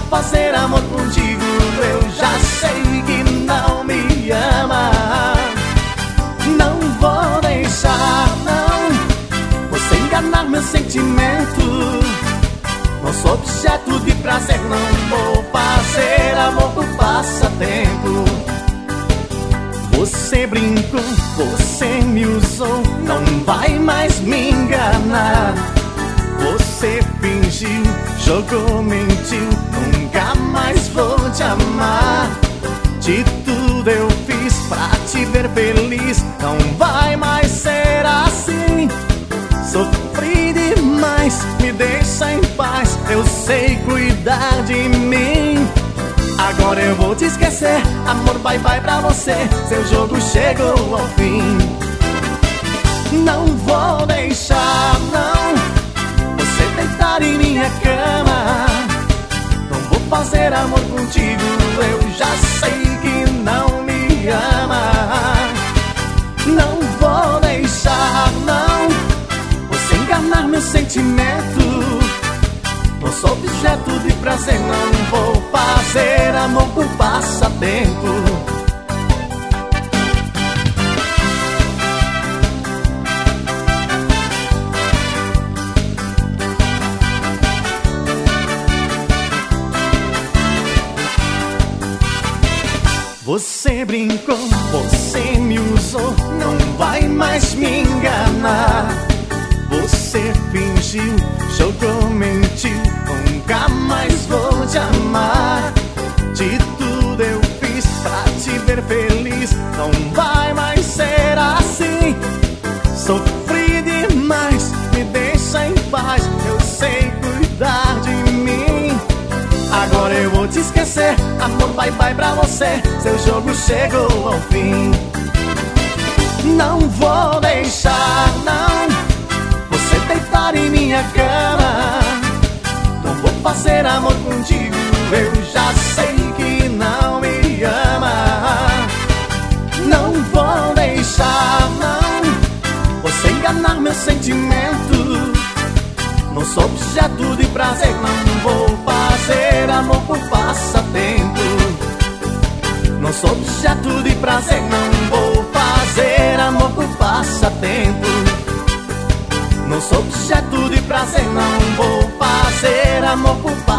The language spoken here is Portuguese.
fazer amor contigo. Eu já sei que não me ama. Não vou deixar, não, você enganar meu sentimento. Nosso objeto de prazer, não vou fazer amor por passatempo. Você brincou, você me usou, não vai mais me enganar. Você fingiu, jogou, mentiu, nunca mais vou te amar. De tudo eu fiz pra te ver feliz, não vai mais ser assim. Sofri demais, me deixa em paz, eu sei cuidar de mim. Agora eu vou te esquecer, amor, bye bye pra você, seu jogo chegou ao fim. Não vou deixar, não, você deitar em minha cama. Não vou fazer amor contigo, eu já sei que não me ama. Não vou deixar, não, você enganar meu sentimento. Nosso objeto de prazer, não vou fazer amor por passatempo. Você brincou, você me usou, não vai mais me enganar. Você fingiu, jogou, mentiu, nunca mais vou te amar. De tudo eu fiz pra te ver feliz, não vai mais ser assim. Sofri demais, me deixa em paz, eu sei cuidar de mim. Agora eu vou te esquecer, amor, bye bye pra você, seu jogo chegou ao fim. Não vou deixar, não, você deitar em minha cama. Não vou fazer amor contigo, eu já sei que não me ama. Não vou deixar, não, você enganar meu sentimento. Nosso objeto de prazer, não vou fazer amor por passatempo. Nosso objeto de prazer, não vou fazer amor por passatempo. Nosso objeto de prazer, não vou fazer amor por passatempo.